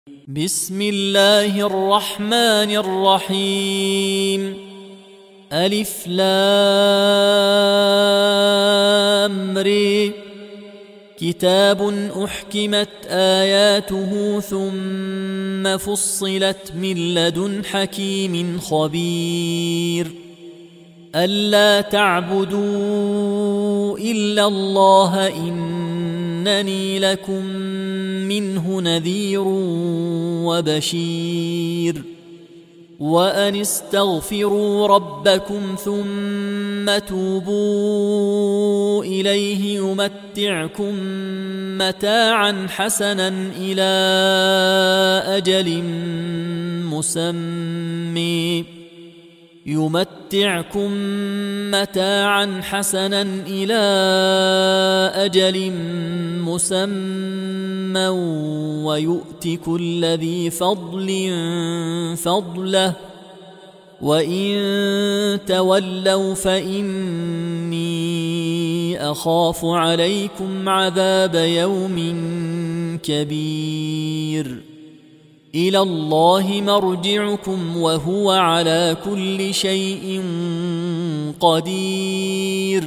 بسم الله الرحمن الرحيم. ألف لام ر. كتاب أحكمت آياته ثم فصلت من لدن حكيم خبير. ألا تعبدوا إلا الله إنني لكم منه نذير وبشير. وأن استغفروا ربكم ثم توبوا إليه يمتعكم متاعا حسنا إلى أجل مسمى ويؤت كل ذي فضل فضله. وإن تولوا فإني أخاف عليكم عذاب يوم كبير. إلى الله مرجعكم وهو على كل شيء قدير.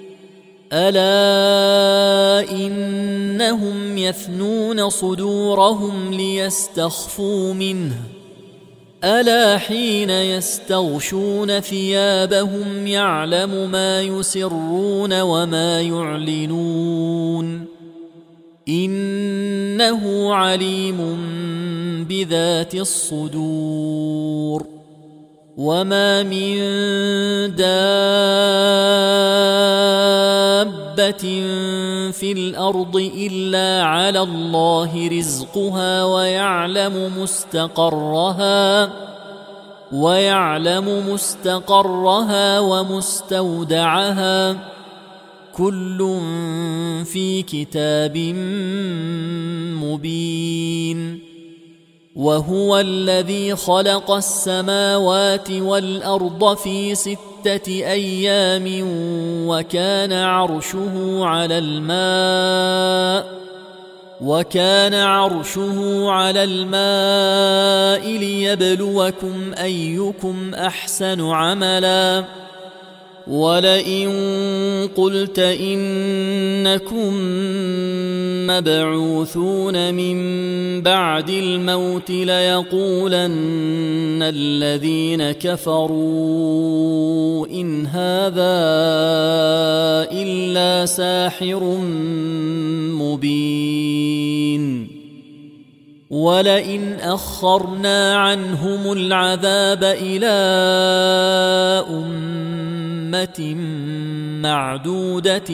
ألا إنهم يثنون صدورهم ليستخفوا منه. ألا حين يستغشون ثيابهم يعلم ما يسرون وما يعلنون. إنه عليم بذات الصدور. وما من دابة في الأرض إلا على الله رزقها ويعلم مستقرها ومستودعها كل في كتاب مبين. وهو الذي خلق السماوات والأرض في 6 أيام وكان عرشه على الماء ليبلوكم أيكم أحسن عملا. ولئن قلت إنكم مبعوثون من بعد الموت ليقولن الذين كفروا إن هذا إلا ساحر مبين. ولئن أخرنا عنهم العذاب إلى أمة معدودة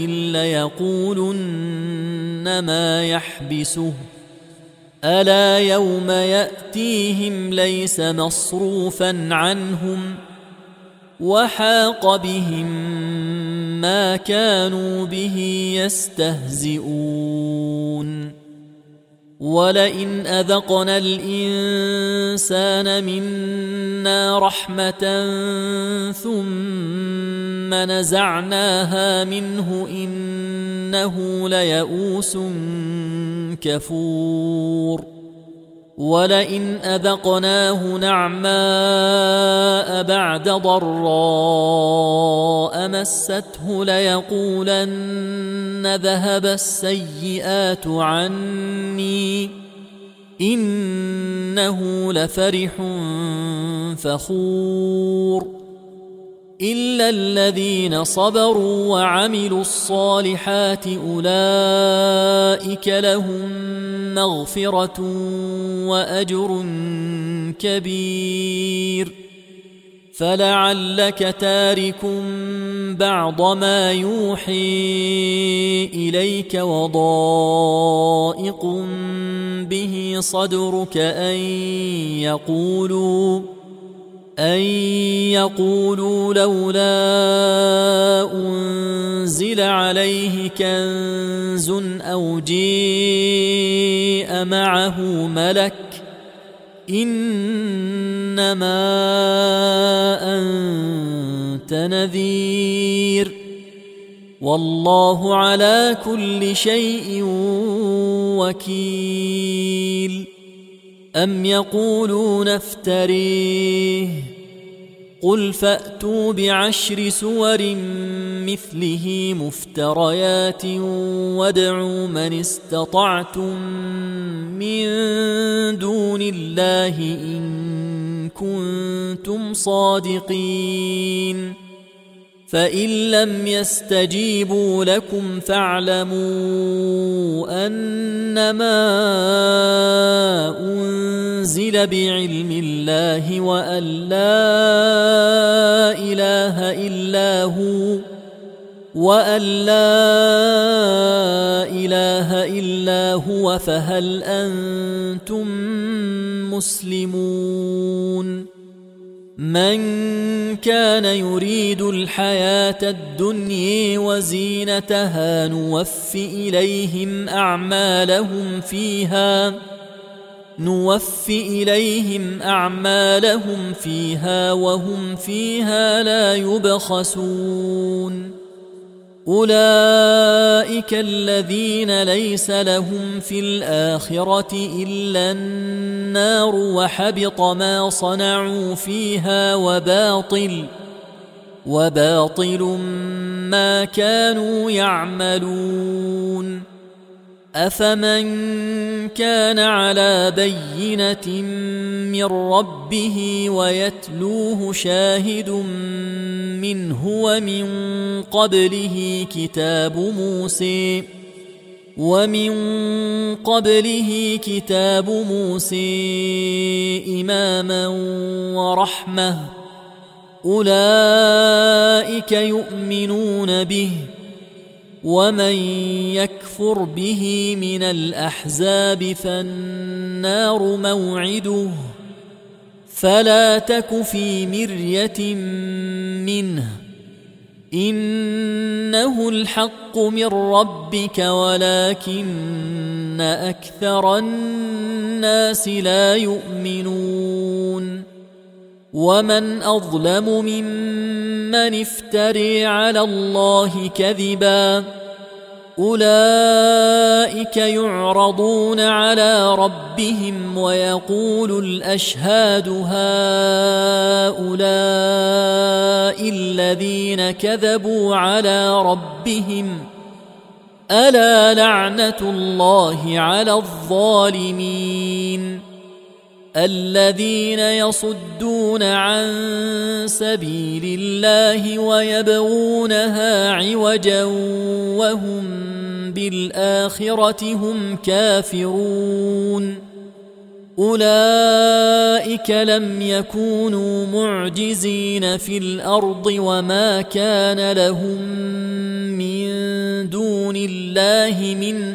ليقولن ما يحبسه. ألا يوم يأتيهم ليس مصروفا عنهم وحاق بهم ما كانوا به يستهزئون. ولئن أذقنا الإنسان منا رحمة ثم نزعناها منه إنه ليئوس كفور. ولئن أذقناه نعماء بعد ضراء مسته ليقولن ذهب السيئات عني إنه لفرح فخور. إلا الذين صبروا وعملوا الصالحات أولئك لهم مغفرة وأجر كبير. فلعلك تارك بعض ما يوحي إليك وضائق به صدرك أن يقولوا لولا أنزل عليه كنز أو جيء معه ملك إنما أنت نذير والله على كل شيء وكيل. أم يقولون افتريه قل فأتوا ب10 سور مثله مفتريات وادعوا من استطعتم من دون الله إن كنتم صادقين فإن لم يستجيبوا لكم فاعلموا أنما أنزل بعلم الله وأن لا إله إلا هو فهل أنتم مسلمون من كان يريد الحياة الدنيا وزينتها نوف إليهم أعمالهم فيها وهم فيها لا يبخسون أولئك الذين ليس لهم في الآخرة إلا النار وحبط ما صنعوا فيها وباطل ما كانوا يعملون أفمن كان على بينة من ربه ويتلوه شاهد منه ومن قبله كتاب موسى إماما ورحمة أولئك يؤمنون به ومن يكفر به من الأحزاب فالنار موعده فلا تك في مرية منه إنه الحق من ربك ولكن أكثر الناس لا يؤمنون ومن أظلم ممن افتري على الله كذبا أولئك يعرضون على ربهم ويقول الأشهاد هؤلاء الذين كذبوا على ربهم ألا لعنة الله على الظالمين الذين يصدون عن سبيل الله ويبغونها عوجا وهم بالآخرة هم كافرون أولئك لم يكونوا معجزين في الأرض وما كان لهم من دون الله من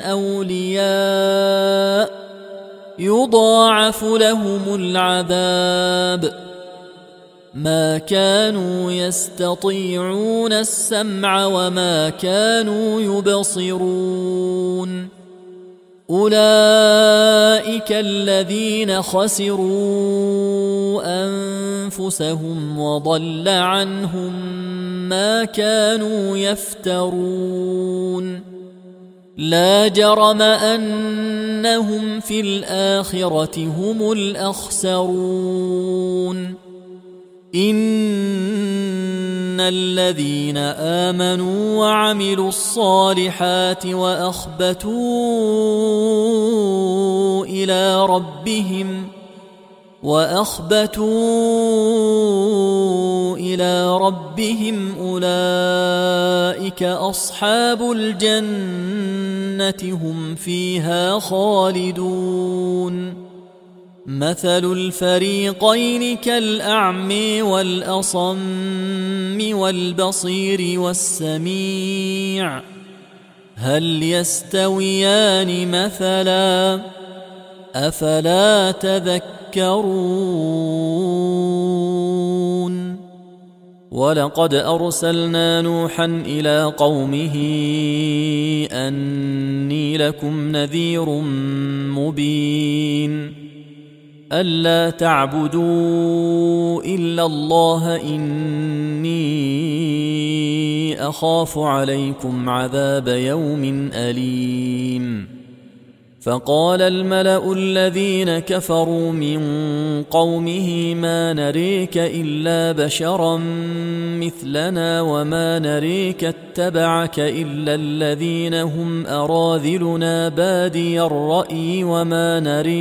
أولياء يضاعف لهم العذاب ما كانوا يستطيعون السمع وما كانوا يبصرون أولئك الذين خسروا أنفسهم وضل عنهم ما كانوا يفترون لا جرم أنهم في الآخرة هم الأخسرون إن الذين آمنوا وعملوا الصالحات وأخبتوا إلى ربهم أولئك أصحاب الجنة هم فيها خالدون مثل الفريقين كالأعمى والأصم والبصير والسميع هل يستويان مثلا أفلا تذكرون ولقد أرسلنا نوحا إلى قومه أني لكم نذير مبين ألا تعبدوا إلا الله إني أخاف عليكم عذاب يوم أليم فقال الملأ الذين كفروا من قومه ما نريك إلا بشرا مثلنا وما نريك اتبعك إلا الذين هم أراذلنا بادي الرأي وما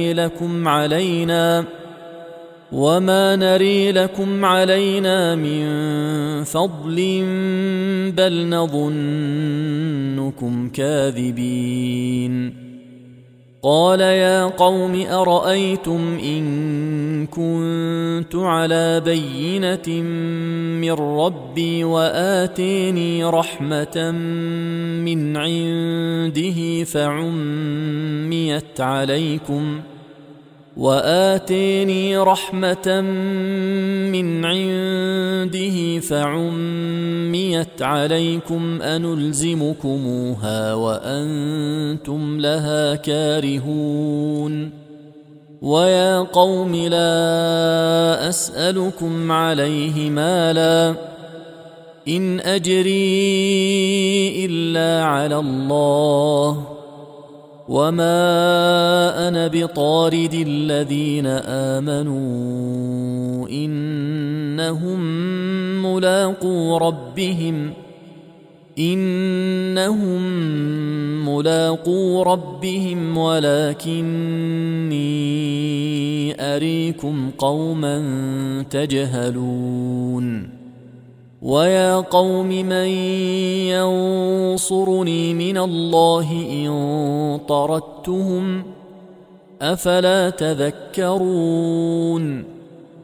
نري لكم علينا من فضل بل نظنكم كاذبين. قال يا قوم أرأيتم إن كنت على بينة من ربي وآتيني رحمة من عنده فعميت عليكم أنلزمكموها وأنتم لها كارهون. ويا قوم لا أسألكم عليه مالا إن أجري إلا على الله وما أنا بطارد الذين آمنوا إنهم ملاقو ربهم ولكني أريكم قوما تجهلون. ويا قوم من ينصرني من الله إن طردتهم أفلا تذكرون.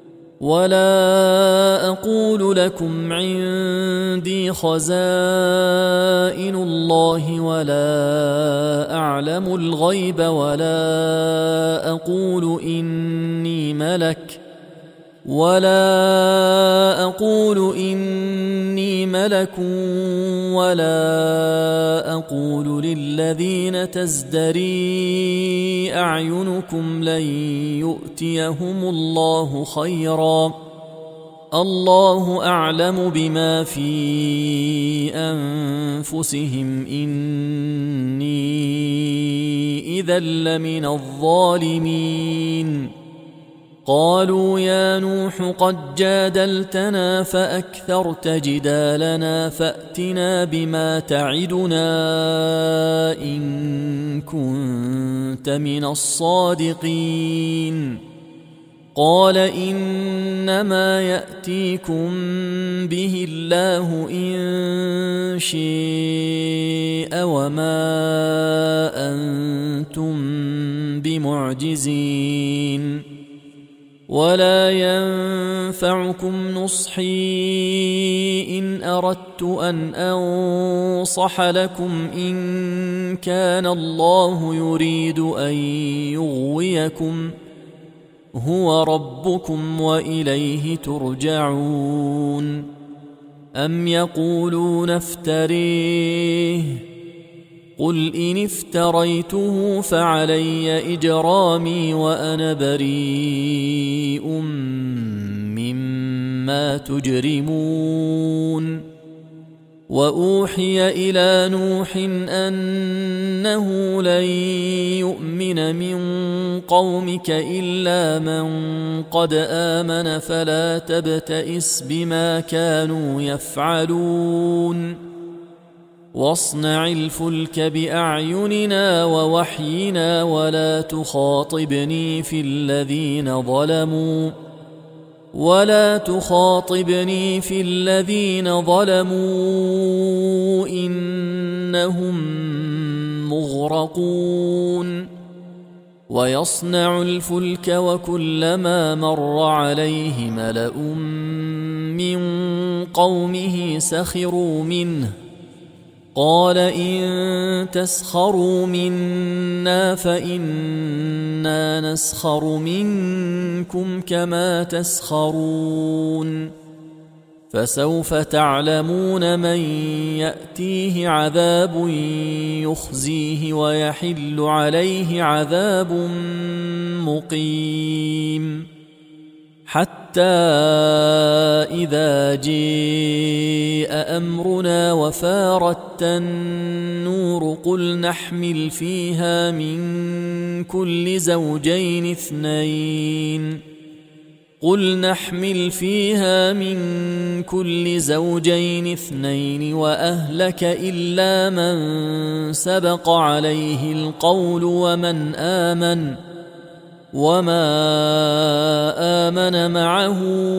ولا أقول لكم عندي خزائن الله ولا أعلم الغيب ولا أقول إني ملك ولا أقول للذين تزدري أعينكم لن يؤتيهم الله خيرا الله أعلم بما في أنفسهم إني إذا لمن الظالمين. قالوا يا نوح قد جادلتنا فأكثرت جدالنا فأتنا بما تعدنا إن كنت من الصادقين. قال إنما يأتيكم به الله إن شاء وما أنتم بمعجزين. ولا ينفعكم نصحي إن أردت أن أنصح لكم إن كان الله يريد أن يغويكم هو ربكم وإليه ترجعون. أم يقولون افتريه قل إن افتريته فعلي إجرامي وأنا بريء مما تجرمون. وأوحي إلى نوح أنه لن يؤمن من قومك إلا من قد آمن فلا تبتئس بما كانوا يفعلون. واصنع الفلك بأعيننا ووحينا ولا تخاطبني في الذين ظلموا إنهم مغرقون. ويصنع الفلك وكلما مر عليه ملأ من قومه سخروا منه قال إن تسخروا منا فإنا نسخر منكم كما تسخرون. فسوف تعلمون من يأتيه عذاب يخزيه ويحل عليه عذاب مقيم. حتى إذا جاء أمرنا وفارت النور قل نحمل فيها من كل زوجين اثنين وأهلك إلا من سبق عليه القول وما آمن معه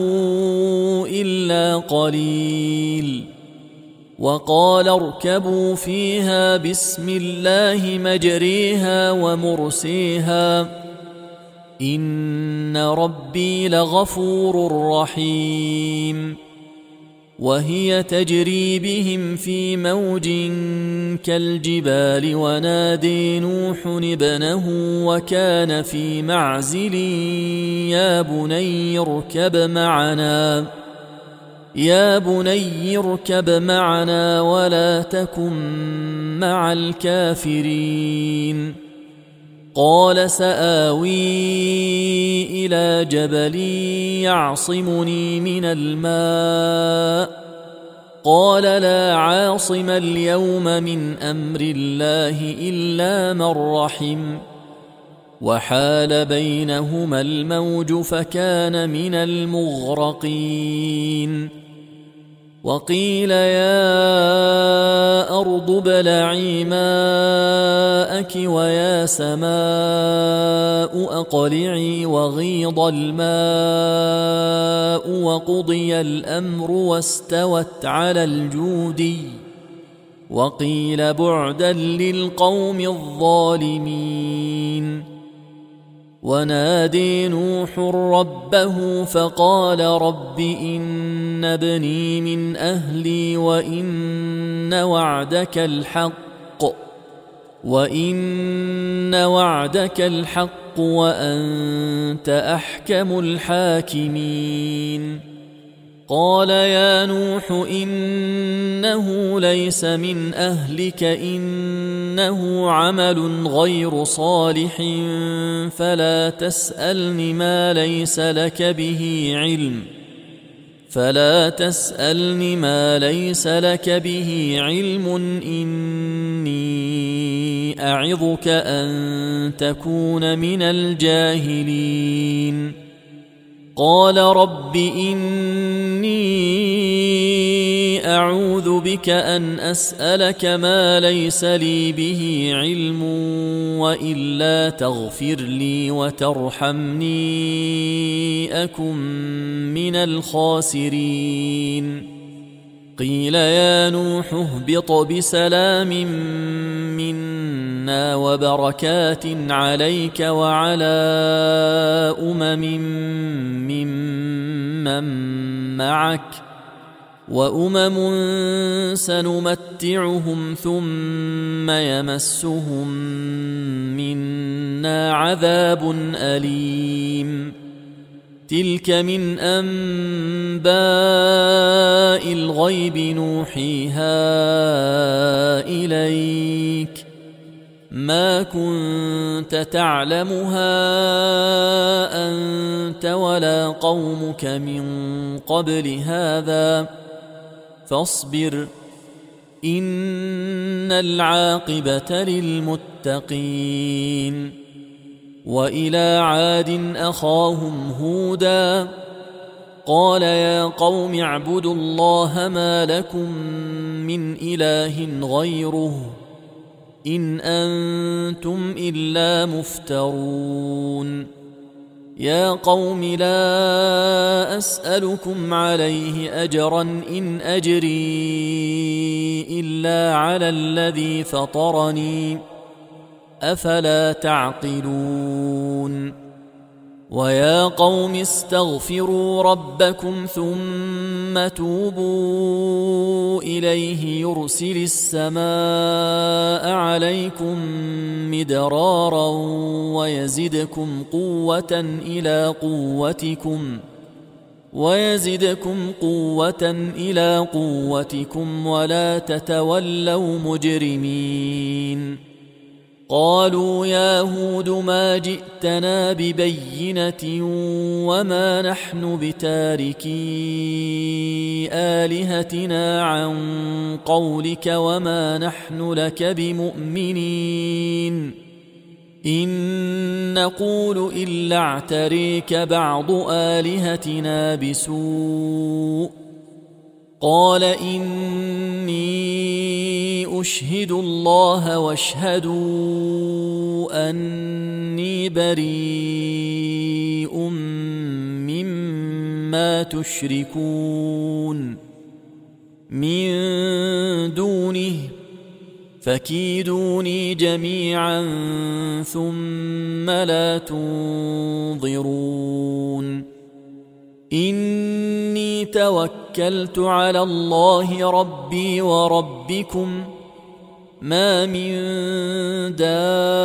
إلا قليل وقال اركبوا فيها بسم الله مجريها ومرسيها إن ربي لغفور رحيم وهي تجري بهم في موج كالجبال ونادي نوح ابنه وكان في معزل يا بني اركب معنا ولا تكن مع الكافرين قال سآوي إلى جبل يعصمني من الماء قال لا عاصم اليوم من أمر الله إلا من رحم وحال بينهما الموج فكان من المغرقين وقيل يا أرض ابلعي ماءك ويا سماء أقلعي وغيض الماء وقضي الأمر واستوت على الجودي وقيل بعدا للقوم الظالمين ونادي نوح ربه فقال رب إن ابني من أهلي وإن وعدك الحق وأنت أحكم الحاكمين قال يا نوح إنه ليس من أهلك إنه عمل غير صالح فلا تسألني ما ليس لك به علم إني أعظك أن تكون من الجاهلين قال رب إني أعوذ بك أن أسألك ما ليس لي به علم وإلا تغفر لي وترحمني أكن من الخاسرين قيل يا نوح اهبط بسلام منا وبركات عليك وعلى ممن معك وأمم سنمتعهم ثم يمسهم منا عذاب أليم تلك من أنباء الغيب نوحيها إليك ما كنت تعلمها أنت ولا قومك من قبل هذا فاصبر إن العاقبة للمتقين وإلى عاد أخاهم هودا قال يا قوم اعبدوا الله ما لكم من إله غيره إن أنتم إلا مفترون يا قوم لا أسألكم عليه أجرا إن أجري إلا على الذي فطرني أفلا تعقلون ويا قوم استغفروا ربكم ثم توبوا إليه يرسل السماء عليكم مدرارا ويزدكم قوة إلى قوتكم ولا تتولوا مجرمين قالوا يا هود ما جئتنا ببينة وما نحن بتاركي آلهتنا عن قولك وما نحن لك بمؤمنين إن نقول إلا اعتريك بعض آلهتنا بسوء قال إني أشهد الله واشهدوا أني بريء مما تشركون من دونه فكيدوني جميعا ثم لا تنظرون إني توكلت على الله ربي وربكم ما من دابة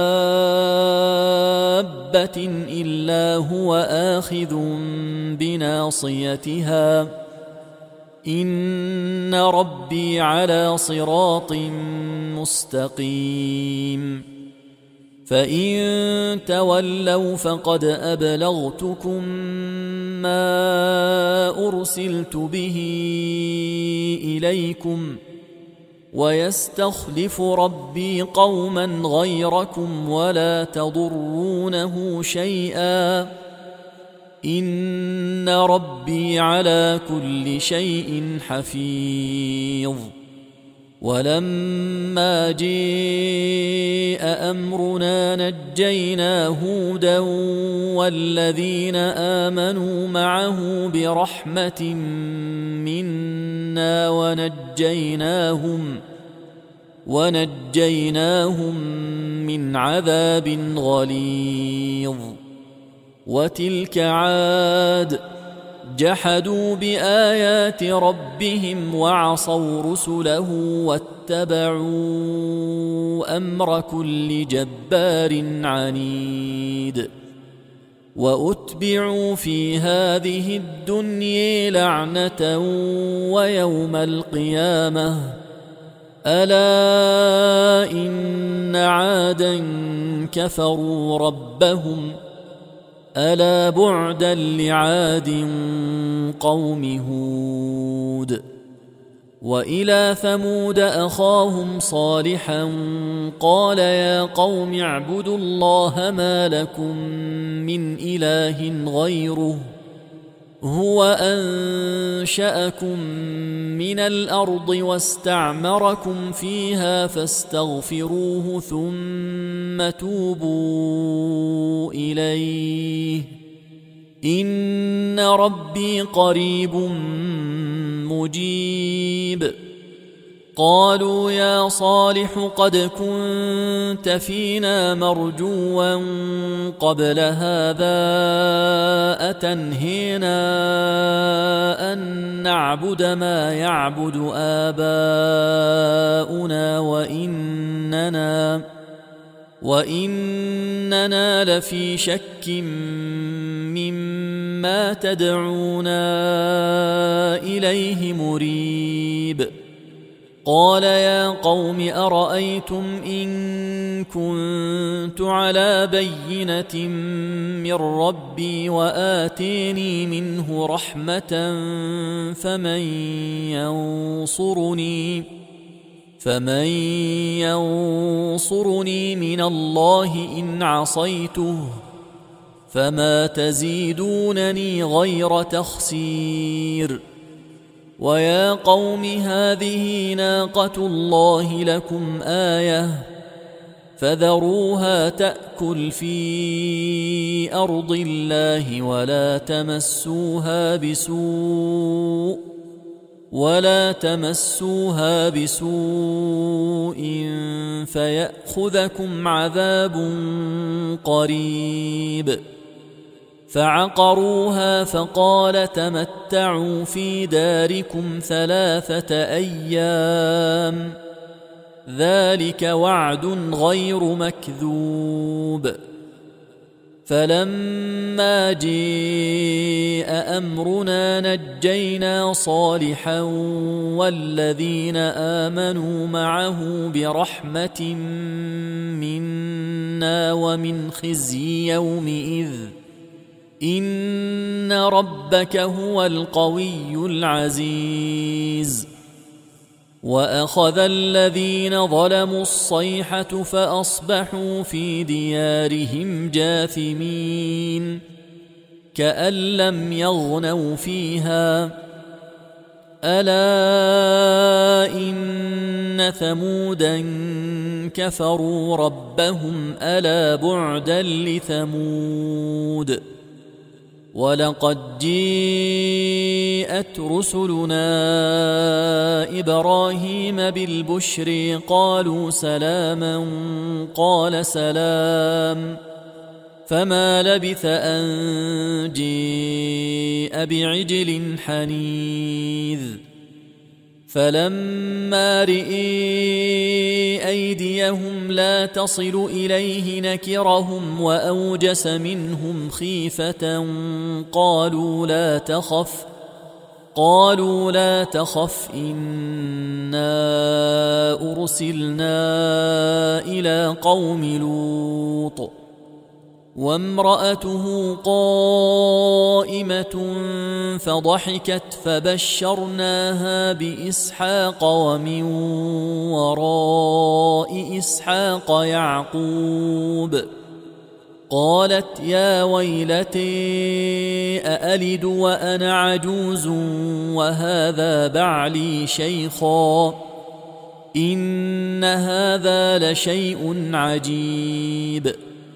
إلا هو آخذ بناصيتها إن ربي على صراط مستقيم فإن تولوا فقد أبلغتكم ما أرسلت به إليكم ويستخلف ربي قوما غيركم ولا تضرونه شيئا إن ربي على كل شيء حفيظ ولما جاء أمرنا نجينا هودا والذين آمنوا معه برحمة منا ونجيناهم من عذاب غليظ وتلك عاد جحدوا بآيات ربهم وعصوا رسله واتبعوا أمر كل جبار عنيد وأتبعوا في هذه الدنيا لعنة ويوم القيامة ألا إن عادا كفروا ربهم ألا بعدا لعاد قوم هود وإلى ثمود أخاهم صالحا قال يا قوم اعبدوا الله ما لكم من إله غيره هو أنشأكم من الأرض واستعمركم فيها فاستغفروه ثم توبوا إليه إن ربي قريب مجيب قالوا يا صالح قد كنت فينا مرجوا قبل هذا أتنهينا أن نعبد ما يعبد آباؤنا وإننا لفي شك مما تدعونا إليه مريب قال يا قوم أرأيتم إن كنت على بينة من ربي وآتيني منه رحمة فمن ينصرني من الله إن عصيته فما تزيدونني غير تخسير ويا قوم هذه ناقة الله لكم آية فذروها تأكل في أرض الله ولا تمسوها بسوء فيأخذكم عذاب قريب فعقروها فقال تمتعوا في داركم 3 أيام ذلك وعد غير مكذوب فلما جاء أمرنا نجينا صالحا والذين آمنوا معه برحمة منا ومن خزي يومئذ إن ربك هو القوي العزيز. وأخذ الذين ظلموا الصيحة فأصبحوا في ديارهم جاثمين كأن لم يغنوا فيها ألا إن ثمودا كفروا ربهم ألا بعدا لثمود. ولقد جاءت رسلنا إبراهيم بالبشر قالوا سلاما قال سلام فما لبث أن جاء بعجل حنيذ. فلما رئي أيديهم لا تصل إليه نكرهم وأوجس منهم خيفة قالوا لا تخف إنا أرسلنا إلى قوم لوط وامرأته قائمة فضحكت فبشرناها بإسحاق ومن وراء إسحاق يعقوب. قالت يا ويلتي أألد وأنا عجوز وهذا بعلي شيخا إن هذا لشيء عجيب.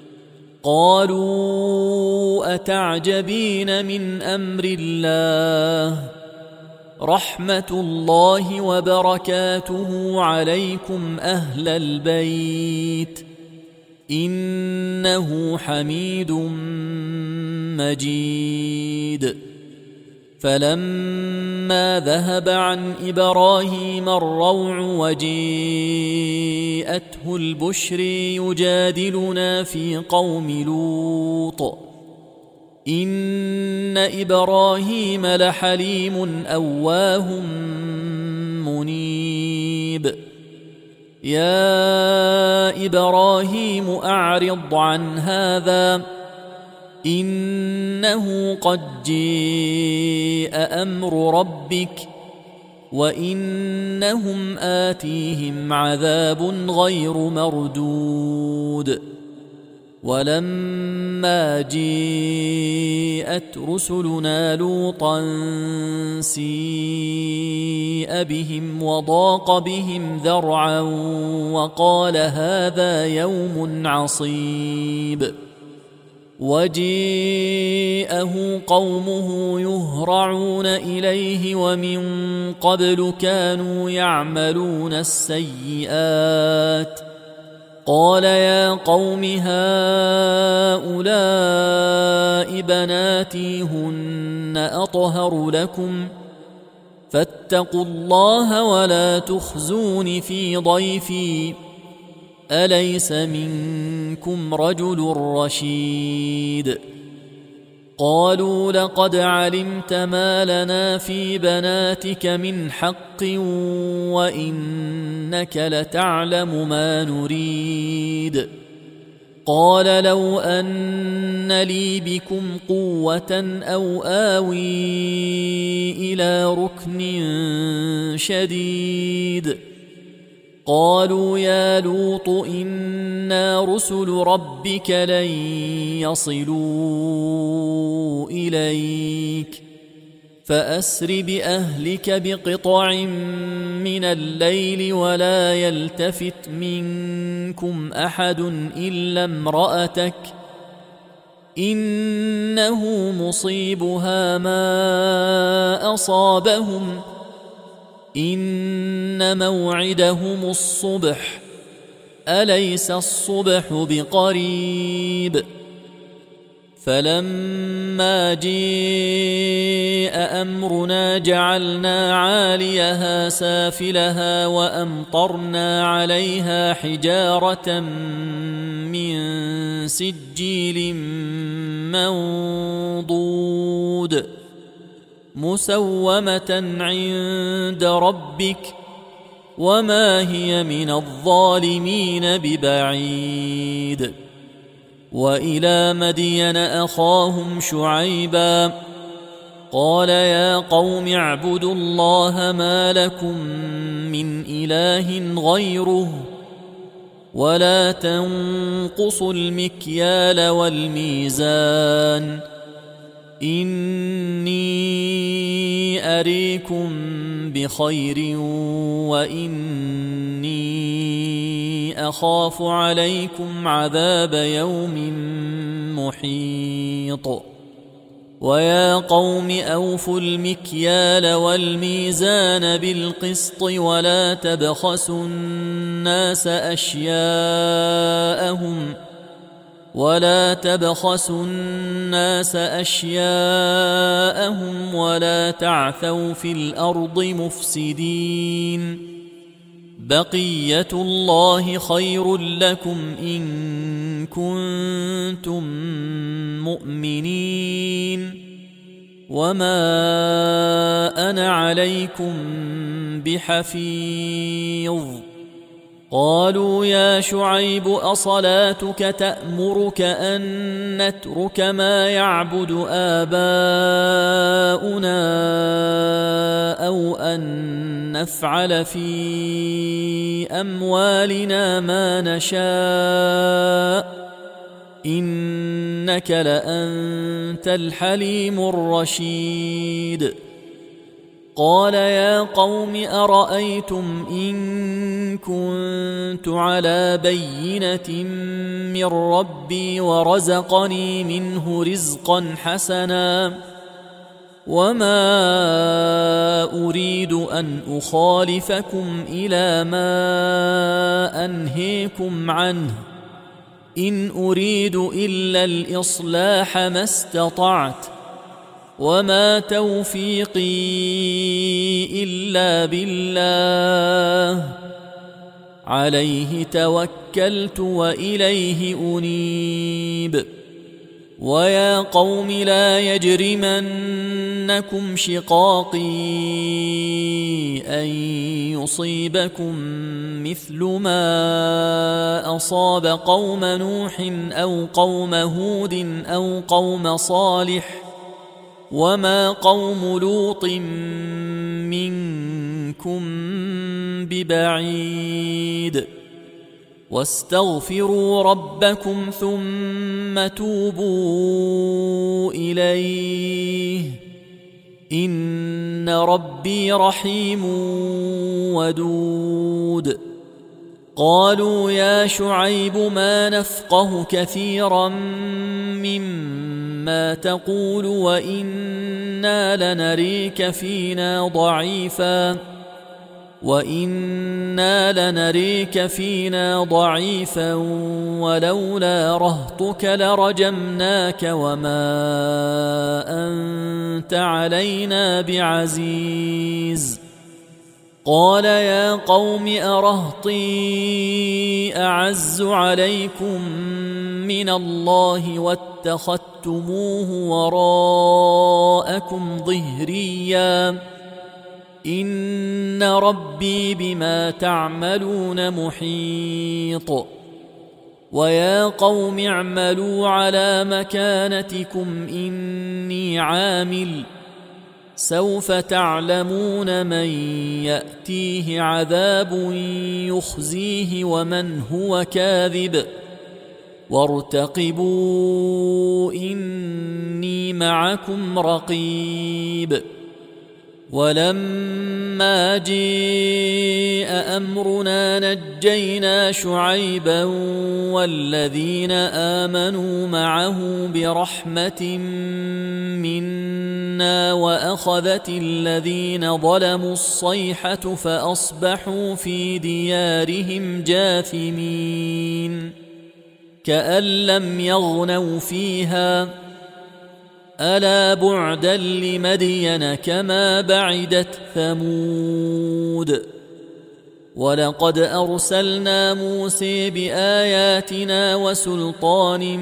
قالوا أتعجبين من أمر الله رحمة الله وبركاته عليكم أهل البيت إنه حميد مجيد. فلما ذهب عن إبراهيم الروع وجاءته البشر يجادلنا في قوم لوط إن إبراهيم لحليم أواه منيب. يا إبراهيم أعرض عن هذا إنه قد جاء أمر ربك وإنهم آتيهم عذاب غير مردود. ولما جاءت رسلنا لوطا سيء بهم وضاق بهم ذرعا وقال هذا يوم عصيب. وجاءه قومه يهرعون إليه ومن قبل كانوا يعملون السيئات قال يا قوم هؤلاء بناتي هن أطهر لكم فاتقوا الله ولا تخزون في ضيفي أليس منكم رجل رشيد. قالوا لقد علمت ما لنا في بناتك من حق وإنك لتعلم ما نريد. قال لو أن لي بكم قوة أو آوي إلى ركن شديد. قالوا يا لوط إنا رسل ربك لن يصلوا إليك فأسر بأهلك بقطع من الليل ولا يلتفت منكم أحد إلا امرأتك إنه مصيبها ما أصابهم إن موعدهم الصبح أليس الصبح بقريب. فلما جاء أمرنا جعلنا عاليها سافلها وأمطرنا عليها حجارة من سجيل منضود مسومة عند ربك وما هي من الظالمين ببعيد. وإلى مدين أخاهم شعيبا قال يا قوم اعبدوا الله ما لكم من إله غيره ولا تنقصوا المكيال والميزان إني أريكم بخير وإني أخاف عليكم عذاب يوم محيط. ويا قوم أوفوا المكيال والميزان بالقسط ولا تبخسوا الناس أشياءهم ولا تعثوا في الأرض مفسدين. بقية الله خير لكم إن كنتم مؤمنين وما أنا عليكم بحفيظ. قالوا يا شعيب أصلاتك تأمرك أن نترك ما يعبد آباؤنا أو أن نفعل في أموالنا ما نشاء إنك لأنت الحليم الرشيد. قال يا قوم أرأيتم إن كنت على بينة من ربي ورزقني منه رزقا حسنا وما أريد أن أخالفكم إلى ما أنهيكم عنه إن أريد إلا الإصلاح ما استطعت وما توفيقي إلا بالله عليه توكلت وإليه أنيب. ويا قوم لا يجرمنكم شقاقي أن يصيبكم مثل ما أصاب قوم نوح أو قوم هود أو قوم صالح وما قوم لوط منكم ببعيد. واستغفروا ربكم ثم توبوا إليه إن ربي رحيم ودود. قالوا يا شعيب ما نفقه كثيرا مما تقول وإنا لنريك فينا ضعيفا ولولا رهطك لرجمناك وما أنت علينا بعزيز. قال يا قوم أرهطي أعز عليكم من الله واتخذتموه وراءكم ظهريا إن ربي بما تعملون محيط. ويا قوم اعملوا على مكانتكم إني عامل سوف تعلمون من يأتيه عذاب يخزيه ومن هو كاذب وارتقبوا إني معكم رقيب. ولما جاء أمرنا نجينا شعيبا والذين آمنوا معه برحمة منا وأخذت الذين ظلموا الصيحة فأصبحوا في ديارهم جاثمين كأن لم يغنوا فيها ألا بعدا لمدين كما بعدت ثمود ولقد أرسلنا موسى بآياتنا وسلطان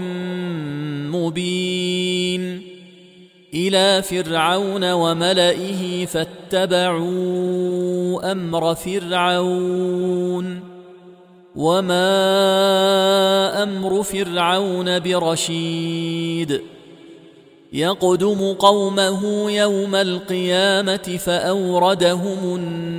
مبين إلى فرعون وملئه فاتبعوا أمر فرعون وما أمر فرعون برشيد يقدم قومه يوم القيامة فأوردهم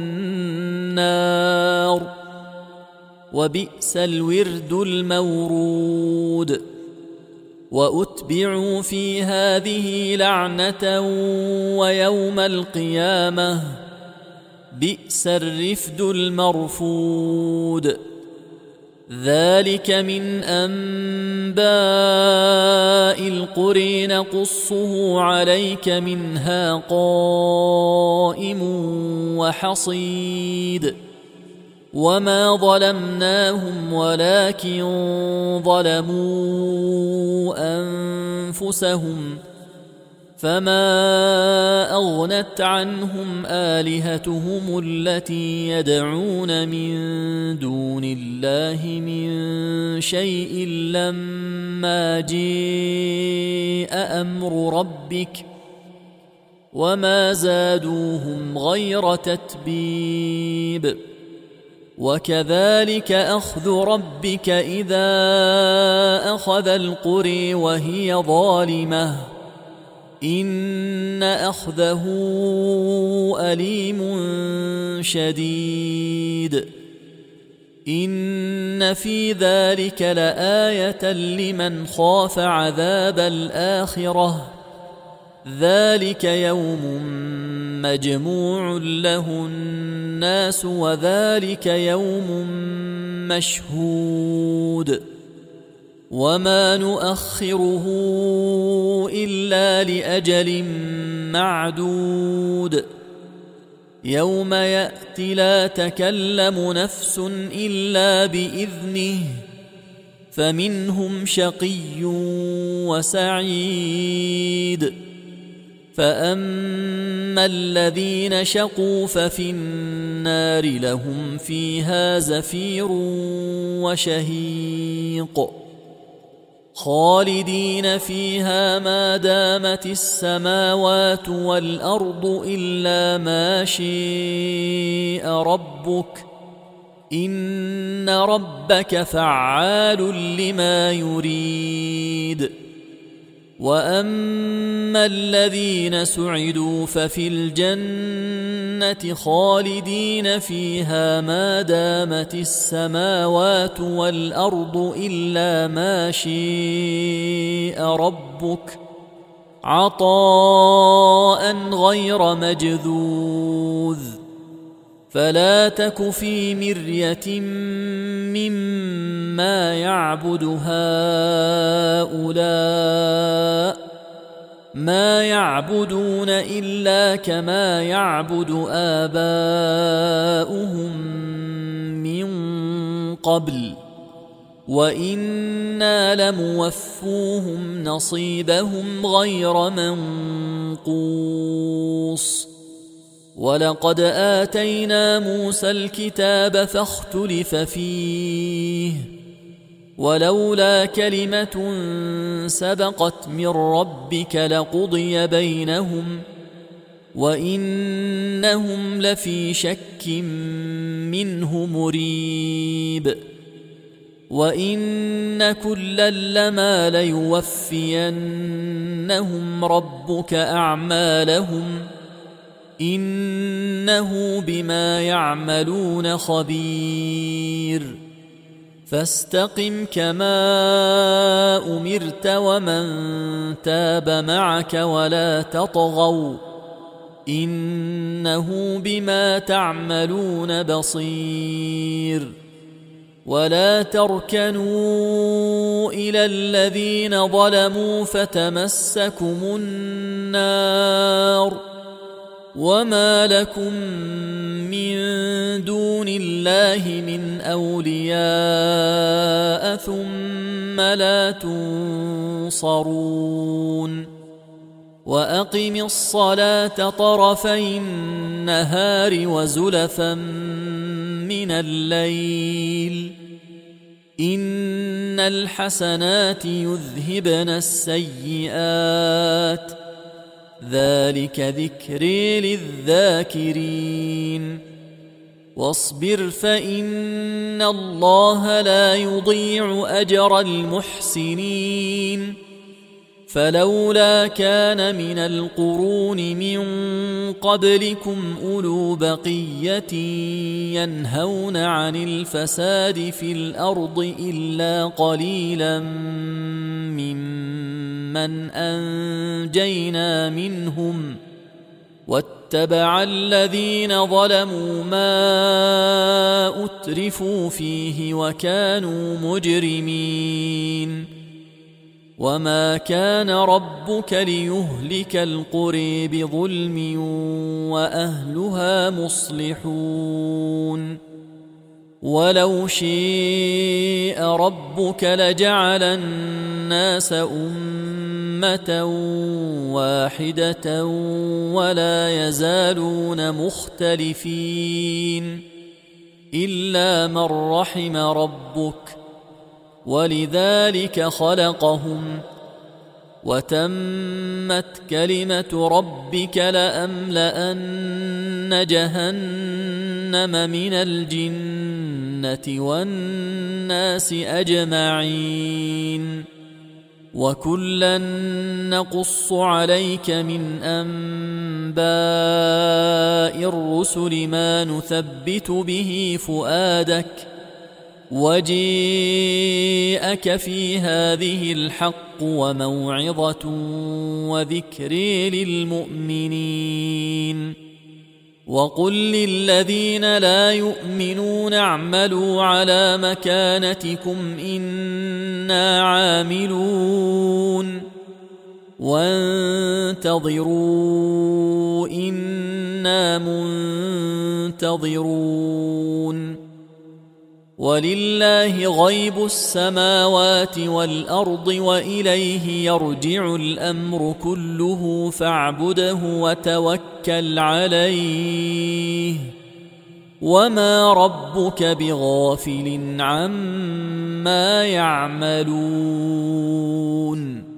النار وبئس الورد المورود وأتبعوا في هذه لعنة ويوم القيامة بئس الرفد المرفود ذلك من أنباء القرى نقصه عليك منها قائم وحصيد وما ظلمناهم ولكن ظلموا أنفسهم فما أغنت عنهم آلهتهم التي يدعون من دون الله من شيء لما جاء أمر ربك وما زادوهم غير تتبيب وكذلك أخذ ربك إذا أخذ القرى وهي ظالمة إن أخذه أليم شديد إن في ذلك لآية لمن خاف عذاب الآخرة ذلك يوم مجموع له الناس وذلك يوم مشهود وما نؤخره إلا لأجل معدود يوم يأتي لا تكلم نفس إلا بإذنه فمنهم شقي وسعيد فأما الذين شقوا ففي النار لهم فيها زفير وشهيق خالدين فيها ما دامت السماوات والأرض إلا ما شاء ربك إن ربك فعال لما يريد وأما الذين سعدوا ففي الجنة خالدين فيها ما دامت السماوات والأرض إلا ما شاء ربك عطاء غير مجذوذ فلا تك في مرية مما يعبد هؤلاء ما يعبدون إلا كما يعبد آباؤهم من قبل وإنا لموفوهم نصيبهم غير منقوص ولقد آتينا موسى الكتاب فاختلف فيه ولولا كلمة سبقت من ربك لقضي بينهم وإنهم لفي شك منه مريب وإن كلا لما ليوفينهم ربك أعمالهم إنه بما يعملون خبير فاستقم كما أمرت ومن تاب معك ولا تطغوا إنه بما تعملون بصير ولا تركنوا إلى الذين ظلموا فتمسكم النار وما لكم من دون الله من أولياء ثم لا تنصرون وأقم الصلاة طرفي النهار وزلفا من الليل إن الحسنات يذهبن السيئات ذلك ذكر للذاكرين واصبر فإن الله لا يضيع أجر المحسنين فلولا كان من القرون من قبلكم أولو بقية ينهون عن الفساد في الأرض إلا قليلا ممن أنجينا منهم واتبع الذين ظلموا ما أترفوا فيه وكانوا مجرمين وما كان ربك ليهلك القرى بظلم وأهلها مصلحون ولو شاء ربك لجعل الناس أمة واحدة ولا يزالون مختلفين إلا من رحم ربك ولذلك خلقهم وتمت كلمة ربك لأملأن جهنم من الجنة والناس أجمعين وكلا نقص عليك من أنباء الرسل ما نثبت به فؤادك وجيءك في هذه الحق وموعظة وذكر للمؤمنين وقل للذين لا يؤمنون اعملوا على مكانتكم إنا عاملون وانتظروا إنا منتظرون ولله غيب السماوات والأرض وإليه يرجع الأمر كله فاعبده وتوكل عليه وما ربك بغافل عما يعملون